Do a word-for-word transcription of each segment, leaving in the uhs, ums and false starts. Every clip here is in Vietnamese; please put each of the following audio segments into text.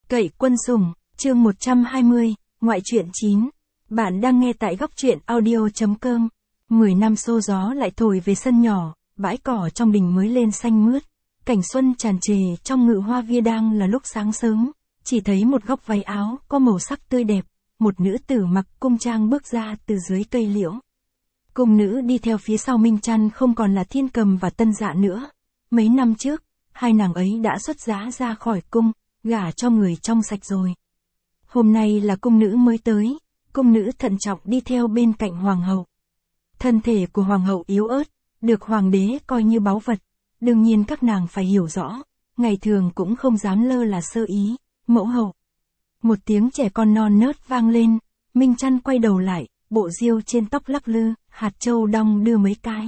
Cậy quân sủng, chương một trăm hai mươi, ngoại truyện chín. Bạn đang nghe tại góc truyện audio chấm com. Mười năm xô gió lại thổi về sân nhỏ, bãi cỏ trong đình mới lên xanh mướt. Cảnh xuân tràn trề trong ngự hoa viên đang là lúc sáng sớm, chỉ thấy một góc váy áo có màu sắc tươi đẹp, một nữ tử mặc cung trang bước ra từ dưới cây liễu. Cung nữ đi theo phía sau Minh Chăn không còn là Thiên Cầm và Tân Dạ nữa. Mấy năm trước, hai nàng ấy đã xuất giá ra khỏi cung, gả cho người trong sạch rồi. Hôm nay là cung nữ mới tới, cung nữ thận trọng đi theo bên cạnh hoàng hậu. Thân thể của hoàng hậu yếu ớt, được hoàng đế coi như báu vật, đương nhiên các nàng phải hiểu rõ, ngày thường cũng không dám lơ là sơ ý, mẫu hậu. Một tiếng trẻ con non nớt vang lên, Minh Chăn quay đầu lại, bộ diêu trên tóc lắc lư, hạt châu đong đưa mấy cái.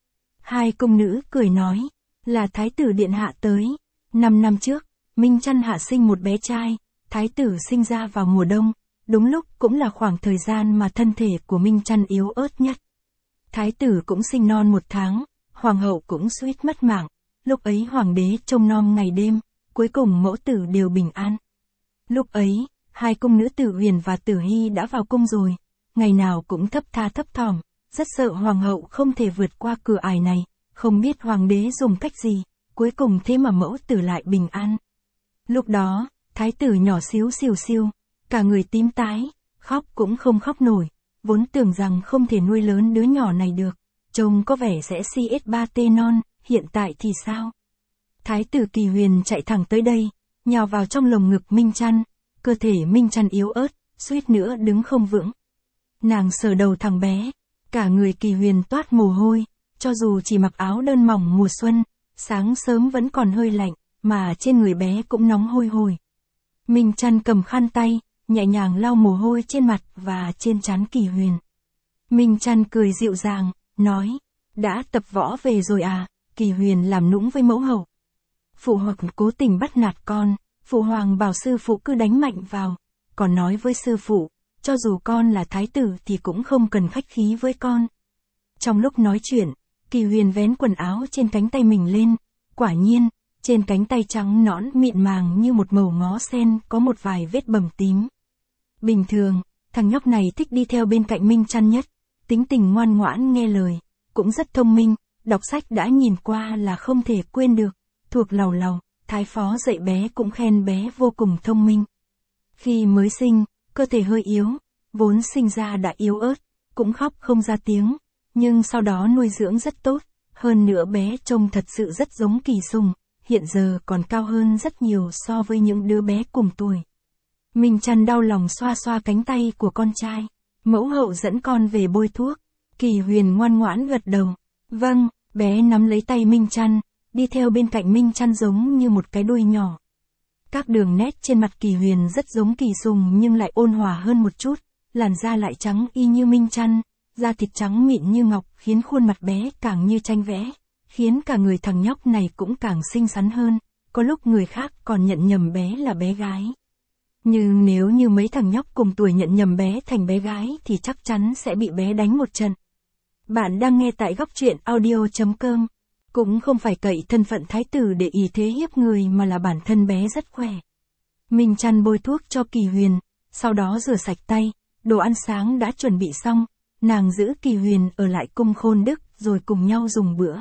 Hai cung nữ cười nói, là thái tử điện hạ tới. Năm năm trước, Minh Chăn hạ sinh một bé trai, thái tử sinh ra vào mùa đông, đúng lúc cũng là khoảng thời gian mà thân thể của Minh Chăn yếu ớt nhất. Thái tử cũng sinh non một tháng, hoàng hậu cũng suýt mất mạng, lúc ấy hoàng đế trông nom ngày đêm, cuối cùng mẫu tử đều bình an. Lúc ấy, hai cung nữ Tử Huyền và Tử Hy đã vào cung rồi, ngày nào cũng thấp tha thấp thỏm, rất sợ hoàng hậu không thể vượt qua cửa ải này, không biết hoàng đế dùng cách gì, cuối cùng thế mà mẫu tử lại bình an. Lúc đó, thái tử nhỏ xíu xìu xiu, cả người tím tái, khóc cũng không khóc nổi, vốn tưởng rằng không thể nuôi lớn đứa nhỏ này được, trông có vẻ sẽ si ét ba tê non, hiện tại thì sao? Thái tử Kỳ Huyền chạy thẳng tới đây, nhào vào trong lồng ngực Minh Chăn, cơ thể Minh Chăn yếu ớt, suýt nữa đứng không vững. Nàng sờ đầu thằng bé, cả người Kỳ Huyền toát mồ hôi, cho dù chỉ mặc áo đơn mỏng mùa xuân, sáng sớm vẫn còn hơi lạnh, mà trên người bé cũng nóng hôi hổi. Minh Chăn cầm khăn tay, nhẹ nhàng lau mồ hôi trên mặt và trên trán Kỳ Huyền. Minh Chăn cười dịu dàng, nói, đã tập võ về rồi à? Kỳ Huyền làm nũng với mẫu hậu. Phụ hoàng cố tình bắt nạt con, phụ hoàng bảo sư phụ cứ đánh mạnh vào, còn nói với sư phụ, cho dù con là thái tử thì cũng không cần khách khí với con. Trong lúc nói chuyện, Kỳ Huyền vén quần áo trên cánh tay mình lên, quả nhiên, trên cánh tay trắng nõn mịn màng như một màu ngó sen có một vài vết bầm tím. Bình thường, thằng nhóc này thích đi theo bên cạnh Minh Chăn nhất, tính tình ngoan ngoãn nghe lời, cũng rất thông minh, đọc sách đã nhìn qua là không thể quên được, thuộc lầu lầu, thái phó dạy bé cũng khen bé vô cùng thông minh. Khi mới sinh, cơ thể hơi yếu, vốn sinh ra đã yếu ớt, cũng khóc không ra tiếng, nhưng sau đó nuôi dưỡng rất tốt, hơn nữa bé trông thật sự rất giống Kỳ Sùng, hiện giờ còn cao hơn rất nhiều so với những đứa bé cùng tuổi. Minh Chăn đau lòng xoa xoa cánh tay của con trai, mẫu hậu dẫn con về bôi thuốc. Kỳ Huyền ngoan ngoãn gật đầu, vâng, bé nắm lấy tay Minh Chăn, đi theo bên cạnh Minh Chăn giống như một cái đuôi nhỏ. Các đường nét trên mặt Kỳ Huyền rất giống Kỳ Sùng nhưng lại ôn hòa hơn một chút, làn da lại trắng y như Minh Chăn, da thịt trắng mịn như ngọc khiến khuôn mặt bé càng như tranh vẽ, khiến cả người thằng nhóc này cũng càng xinh xắn hơn, có lúc người khác còn nhận nhầm bé là bé gái. Nhưng nếu như mấy thằng nhóc cùng tuổi nhận nhầm bé thành bé gái thì chắc chắn sẽ bị bé đánh một trận. Bạn đang nghe tại góc truyện audio chấm com. Cũng không phải cậy thân phận thái tử để ý thế hiếp người mà là bản thân bé rất khỏe. Minh Chăn bôi thuốc cho Kỳ Huyền, sau đó rửa sạch tay, đồ ăn sáng đã chuẩn bị xong, nàng giữ Kỳ Huyền ở lại cung Khôn Đức rồi cùng nhau dùng bữa.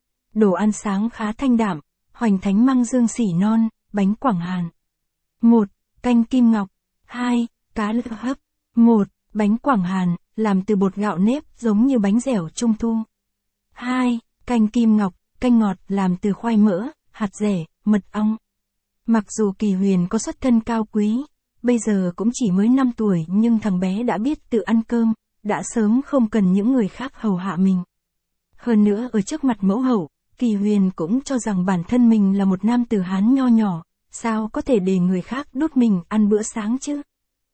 Đồ ăn sáng khá thanh đạm, hoành thánh măng dương sỉ non, bánh Quảng Hàn. một. Canh kim ngọc. hai. Cá lươn hấp. một. Bánh Quảng Hàn, làm từ bột gạo nếp giống như bánh dẻo trung thu. hai. Canh kim ngọc, canh ngọt làm từ khoai mỡ, hạt dẻ, mật ong. Mặc dù Kỳ Huyền có xuất thân cao quý, bây giờ cũng chỉ mới năm tuổi nhưng thằng bé đã biết tự ăn cơm, đã sớm không cần những người khác hầu hạ mình. Hơn nữa ở trước mặt mẫu hậu, Kỳ Huyền cũng cho rằng bản thân mình là một nam tử Hán nho nhỏ, sao có thể để người khác đút mình ăn bữa sáng chứ?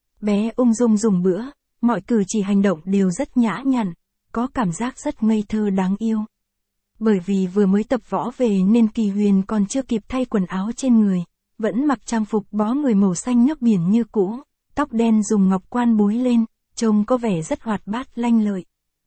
Bé ung dung dùng bữa, mọi cử chỉ hành động đều rất nhã nhặn, có cảm giác rất ngây thơ đáng yêu. Bởi vì vừa mới tập võ về nên Kỳ Huyền còn chưa kịp thay quần áo trên người, vẫn mặc trang phục bó người màu xanh nước biển như cũ, tóc đen dùng ngọc quan búi lên, trông có vẻ rất hoạt bát lanh lợi.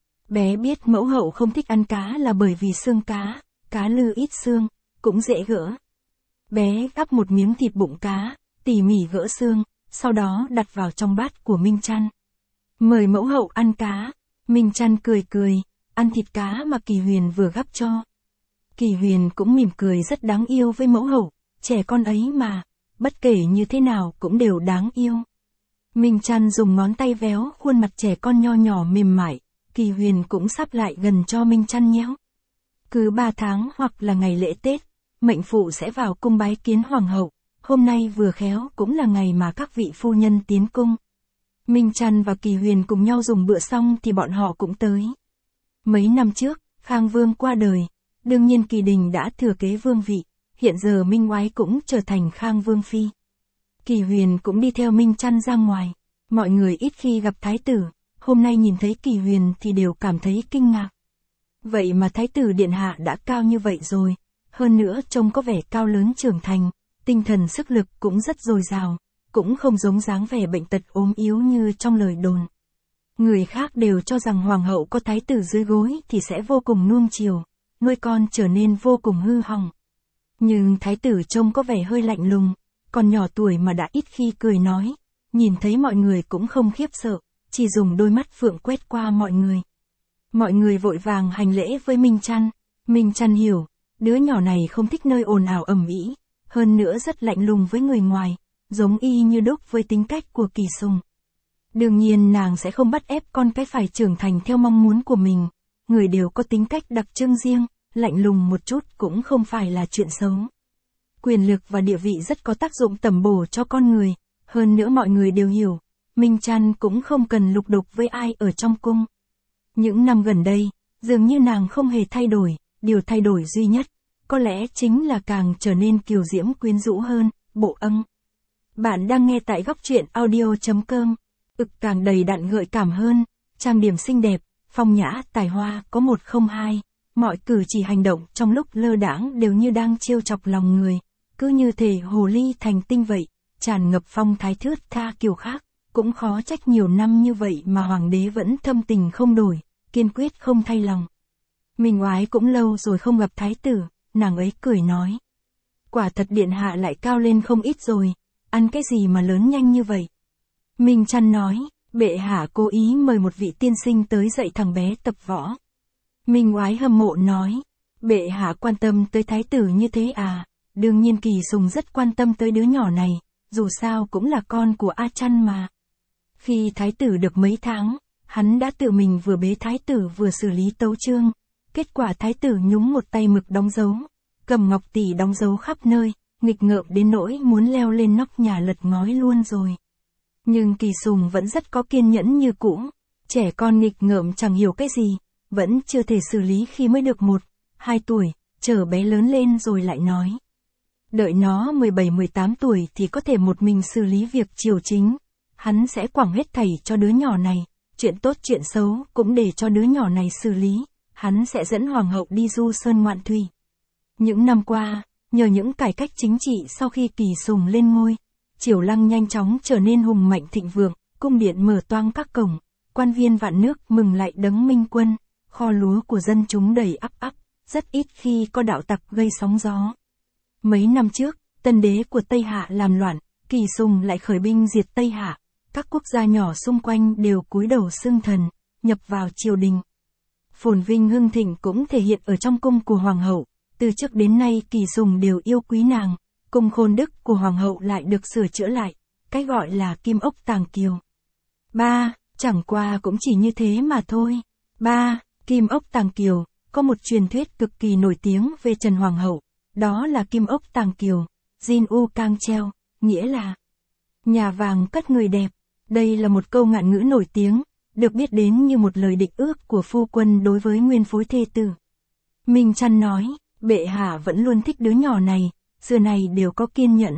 Bé biết mẫu hậu không thích ăn cá là bởi vì xương cá, cá lư ít xương, cũng dễ gỡ. Bé gắp một miếng thịt bụng cá, tỉ mỉ gỡ xương, sau đó đặt vào trong bát của Minh Chăn. Mời mẫu hậu ăn cá. Minh Chăn cười cười, ăn thịt cá mà Kỳ Huyền vừa gắp cho. Kỳ Huyền cũng mỉm cười rất đáng yêu với mẫu hậu, trẻ con ấy mà, bất kể như thế nào cũng đều đáng yêu. Minh Chăn dùng ngón tay véo khuôn mặt trẻ con nho nhỏ mềm mại, Kỳ Huyền cũng sắp lại gần cho Minh Chăn nhéo. Cứ ba tháng hoặc là ngày lễ Tết, mệnh phụ sẽ vào cung bái kiến hoàng hậu, hôm nay vừa khéo cũng là ngày mà các vị phu nhân tiến cung. Minh Chăn và Kỳ Huyền cùng nhau dùng bữa xong thì bọn họ cũng tới. Mấy năm trước, Khang Vương qua đời, đương nhiên Kỳ Đình đã thừa kế vương vị, hiện giờ Minh Oái cũng trở thành Khang Vương phi. Kỳ Huyền cũng đi theo Minh Chăn ra ngoài, mọi người ít khi gặp thái tử, hôm nay nhìn thấy Kỳ Huyền thì đều cảm thấy kinh ngạc. Vậy mà thái tử điện hạ đã cao như vậy rồi, hơn nữa trông có vẻ cao lớn trưởng thành, tinh thần sức lực cũng rất dồi dào, cũng không giống dáng vẻ bệnh tật ốm yếu như trong lời đồn. Người khác đều cho rằng hoàng hậu có thái tử dưới gối thì sẽ vô cùng nuông chiều, nuôi con trở nên vô cùng hư hỏng. Nhưng thái tử trông có vẻ hơi lạnh lùng, còn nhỏ tuổi mà đã ít khi cười nói, nhìn thấy mọi người cũng không khiếp sợ, chỉ dùng đôi mắt phượng quét qua mọi người. Mọi người vội vàng hành lễ với Minh Chăn. Minh Chăn hiểu, đứa nhỏ này không thích nơi ồn ào ầm ĩ, hơn nữa rất lạnh lùng với người ngoài, giống y như đúc với tính cách của Kỳ Sùng. Đương nhiên nàng sẽ không bắt ép con cái phải trưởng thành theo mong muốn của mình, người đều có tính cách đặc trưng riêng, lạnh lùng một chút cũng không phải là chuyện xấu. Quyền lực và địa vị rất có tác dụng tẩm bổ cho con người, hơn nữa mọi người đều hiểu, Minh Chăn cũng không cần lục đục với ai ở trong cung. Những năm gần đây, dường như nàng không hề thay đổi, điều thay đổi duy nhất, có lẽ chính là càng trở nên kiều diễm quyến rũ hơn, bộ âng. Bạn đang nghe tại góc truyện audio chấm com, ực càng đầy đặn gợi cảm hơn, trang điểm xinh đẹp, phong nhã, tài hoa có một không hai, mọi cử chỉ hành động trong lúc lơ đãng đều như đang trêu chọc lòng người, cứ như thể hồ ly thành tinh vậy, tràn ngập phong thái thướt tha kiều khác. Cũng khó trách nhiều năm như vậy mà hoàng đế vẫn thâm tình không đổi, kiên quyết không thay lòng. Minh Oái cũng lâu rồi không gặp thái tử, nàng ấy cười nói. Quả thật điện hạ lại cao lên không ít rồi, ăn cái gì mà lớn nhanh như vậy. Minh Chăn nói, bệ hạ cố ý mời một vị tiên sinh tới dạy thằng bé tập võ. Minh Oái hâm mộ nói, bệ hạ quan tâm tới thái tử như thế à, đương nhiên Kỳ Sùng rất quan tâm tới đứa nhỏ này, dù sao cũng là con của A Chăn mà. Khi thái tử được mấy tháng, hắn đã tự mình vừa bế thái tử vừa xử lý tấu chương, kết quả thái tử nhúng một tay mực đóng dấu, cầm ngọc tỷ đóng dấu khắp nơi, nghịch ngợm đến nỗi muốn leo lên nóc nhà lật ngói luôn rồi. Nhưng Kỳ Sùng vẫn rất có kiên nhẫn như cũ, trẻ con nghịch ngợm chẳng hiểu cái gì, vẫn chưa thể xử lý khi mới được một, hai tuổi, chờ bé lớn lên rồi lại nói. Đợi nó mười bảy mười tám tuổi thì có thể một mình xử lý việc triều chính. Hắn sẽ quẳng hết thảy cho đứa nhỏ này, chuyện tốt chuyện xấu cũng để cho đứa nhỏ này xử lý, hắn sẽ dẫn hoàng hậu đi du sơn ngoạn thủy. Những năm qua, nhờ những cải cách chính trị sau khi Kỳ Sùng lên ngôi, Triều Lăng nhanh chóng trở nên hùng mạnh thịnh vượng, cung điện mở toang các cổng, quan viên vạn nước mừng lại đấng minh quân, kho lúa của dân chúng đầy ắp ắp, rất ít khi có đạo tặc gây sóng gió. Mấy năm trước, tân đế của Tây Hạ làm loạn, Kỳ Sùng lại khởi binh diệt Tây Hạ. Các quốc gia nhỏ xung quanh đều cúi đầu xưng thần, nhập vào triều đình. Phồn vinh hưng thịnh cũng thể hiện ở trong cung của hoàng hậu, từ trước đến nay Kỳ Sùng đều yêu quý nàng, cung khôn đức của hoàng hậu lại được sửa chữa lại, cái gọi là kim ốc tàng kiều. Ba, chẳng qua cũng chỉ như thế mà thôi. Ba, kim ốc tàng kiều, có một truyền thuyết cực kỳ nổi tiếng về Trần Hoàng hậu, đó là kim ốc tàng kiều, Jin U Cang Treo, nghĩa là nhà vàng cất người đẹp. Đây là một câu ngạn ngữ nổi tiếng, được biết đến như một lời định ước của phu quân đối với nguyên phối thê tử. Minh Chăn nói, bệ hạ vẫn luôn thích đứa nhỏ này, xưa này đều có kiên nhẫn.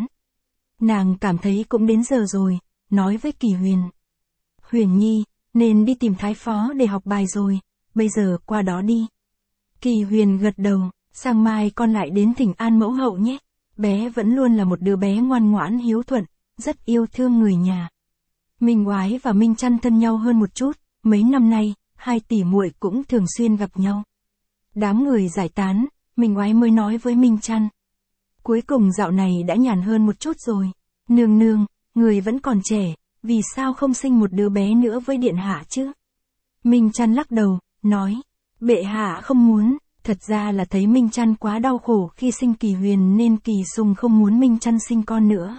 Nàng cảm thấy cũng đến giờ rồi, nói với Kỳ Huyền. Huyền Nhi, nên đi tìm thái phó để học bài rồi, bây giờ qua đó đi. Kỳ Huyền gật đầu, sang mai con lại đến thỉnh an mẫu hậu nhé. Bé vẫn luôn là một đứa bé ngoan ngoãn hiếu thuận, rất yêu thương người nhà. Minh Oái và Minh Chăn thân nhau hơn một chút, mấy năm nay, hai tỷ muội cũng thường xuyên gặp nhau. Đám người giải tán, Minh Oái mới nói với Minh Chăn. Cuối cùng dạo này đã nhàn hơn một chút rồi, Nương nương, người vẫn còn trẻ, vì sao không sinh một đứa bé nữa với điện hạ chứ? Minh Chăn lắc đầu, nói, bệ hạ không muốn, thật ra là thấy Minh Chăn quá đau khổ khi sinh Kỳ Huyền nên Kỳ Sùng không muốn Minh Chăn sinh con nữa.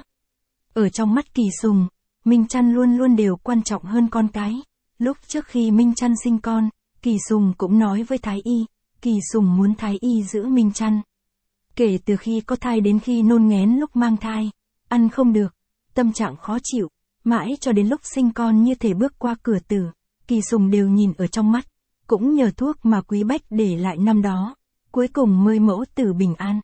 Ở trong mắt Kỳ Sùng, Minh Chăn luôn luôn đều quan trọng hơn con cái. Lúc trước khi Minh Chăn sinh con, Kỳ Sùng cũng nói với Thái Y, Kỳ Sùng muốn Thái Y giữ Minh Chăn. Kể từ khi có thai đến khi nôn nghén lúc mang thai, ăn không được, tâm trạng khó chịu, mãi cho đến lúc sinh con như thể bước qua cửa tử, Kỳ Sùng đều nhìn ở trong mắt, cũng nhờ thuốc mà Quý Bách để lại năm đó, cuối cùng mới mẫu tử bình an.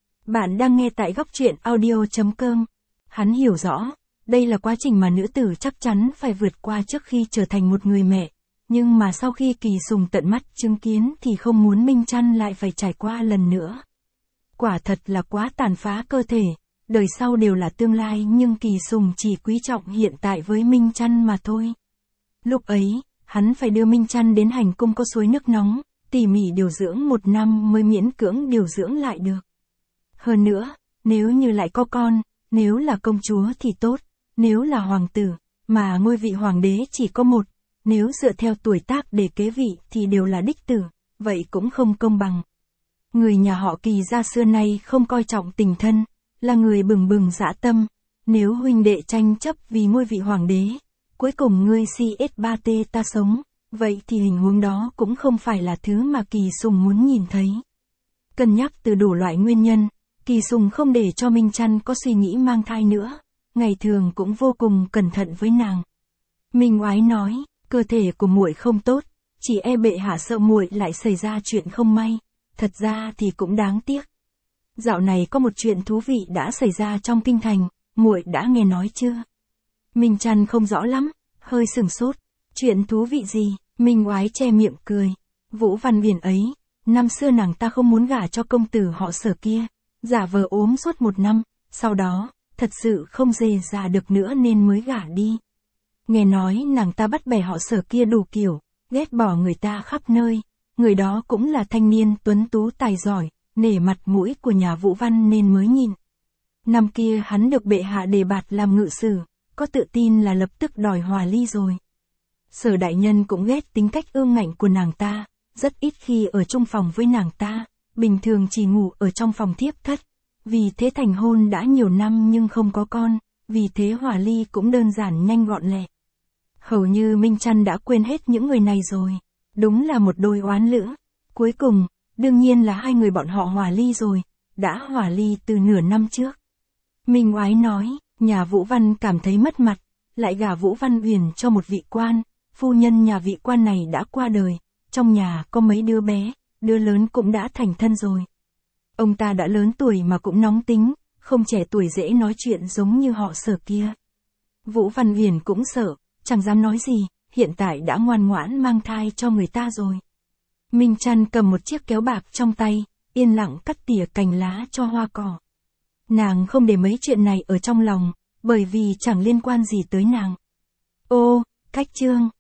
Bạn đang nghe tại góc truyện audio chấm com. Hắn hiểu rõ, đây là quá trình mà nữ tử chắc chắn phải vượt qua trước khi trở thành một người mẹ, nhưng mà sau khi Kỳ Sùng tận mắt chứng kiến thì không muốn Minh Chăn lại phải trải qua lần nữa. Quả thật là quá tàn phá cơ thể, đời sau đều là tương lai nhưng Kỳ Sùng chỉ quý trọng hiện tại với Minh Chăn mà thôi. Lúc ấy, hắn phải đưa Minh Chăn đến hành cung có suối nước nóng, tỉ mỉ điều dưỡng một năm mới miễn cưỡng điều dưỡng lại được. Hơn nữa, nếu như lại có con, nếu là công chúa thì tốt, nếu là hoàng tử, mà ngôi vị hoàng đế chỉ có một, nếu dựa theo tuổi tác để kế vị thì đều là đích tử, vậy cũng không công bằng. Người nhà họ Kỳ gia xưa nay không coi trọng tình thân, là người bừng bừng dã tâm, nếu huynh đệ tranh chấp vì ngôi vị hoàng đế, cuối cùng ngươi si s ba t ta sống, vậy thì hình huống đó cũng không phải là thứ mà Kỳ Sùng muốn nhìn thấy. Cân nhắc từ đủ loại nguyên nhân, Kỳ Sùng không để cho Minh Chăn có suy nghĩ mang thai nữa, ngày thường cũng vô cùng cẩn thận với nàng. Minh Oái nói, cơ thể của muội không tốt, chỉ e bệ hạ sợ muội lại xảy ra chuyện không may, thật ra thì cũng đáng tiếc. Dạo này có một chuyện thú vị đã xảy ra trong kinh thành, muội đã nghe nói chưa? Minh Chăn không rõ lắm, hơi sừng sốt. Chuyện thú vị gì? Minh Oái che miệng cười. Vũ Văn Viễn ấy, năm xưa nàng ta không muốn gả cho công tử họ Sở kia, giả vờ ốm suốt một năm, sau đó, thật sự không dề già được nữa nên mới gả đi. Nghe nói nàng ta bắt bẻ họ Sở kia đủ kiểu, ghét bỏ người ta khắp nơi, người đó cũng là thanh niên tuấn tú tài giỏi, nể mặt mũi của nhà Vũ Văn nên mới nhìn. Năm kia hắn được bệ hạ đề bạt làm ngự sử, có tự tin là lập tức đòi hòa ly rồi. Sở đại nhân cũng ghét tính cách ương ngạnh của nàng ta, rất ít khi ở chung phòng với nàng ta, bình thường chỉ ngủ ở trong phòng thiếp thất. Vì thế thành hôn đã nhiều năm nhưng không có con, vì thế hòa ly cũng đơn giản nhanh gọn lẹ. Hầu như Minh Chăn đã quên hết những người này rồi, đúng là một đôi oán lữ. Cuối cùng, đương nhiên là hai người bọn họ hòa ly rồi, đã hòa ly từ nửa năm trước. Minh Oái nói, nhà Vũ Văn cảm thấy mất mặt, lại gả Vũ Văn Uyển cho một vị quan, phu nhân nhà vị quan này đã qua đời, trong nhà có mấy đứa bé, đứa lớn cũng đã thành thân rồi. Ông ta đã lớn tuổi mà cũng nóng tính, không trẻ tuổi dễ nói chuyện giống như họ Sở kia. Vũ Văn Uyển cũng sợ, chẳng dám nói gì, hiện tại đã ngoan ngoãn mang thai cho người ta rồi. Minh Chăn cầm một chiếc kéo bạc trong tay, yên lặng cắt tỉa cành lá cho hoa cỏ. Nàng không để mấy chuyện này ở trong lòng, bởi vì chẳng liên quan gì tới nàng. Ô, cách chương.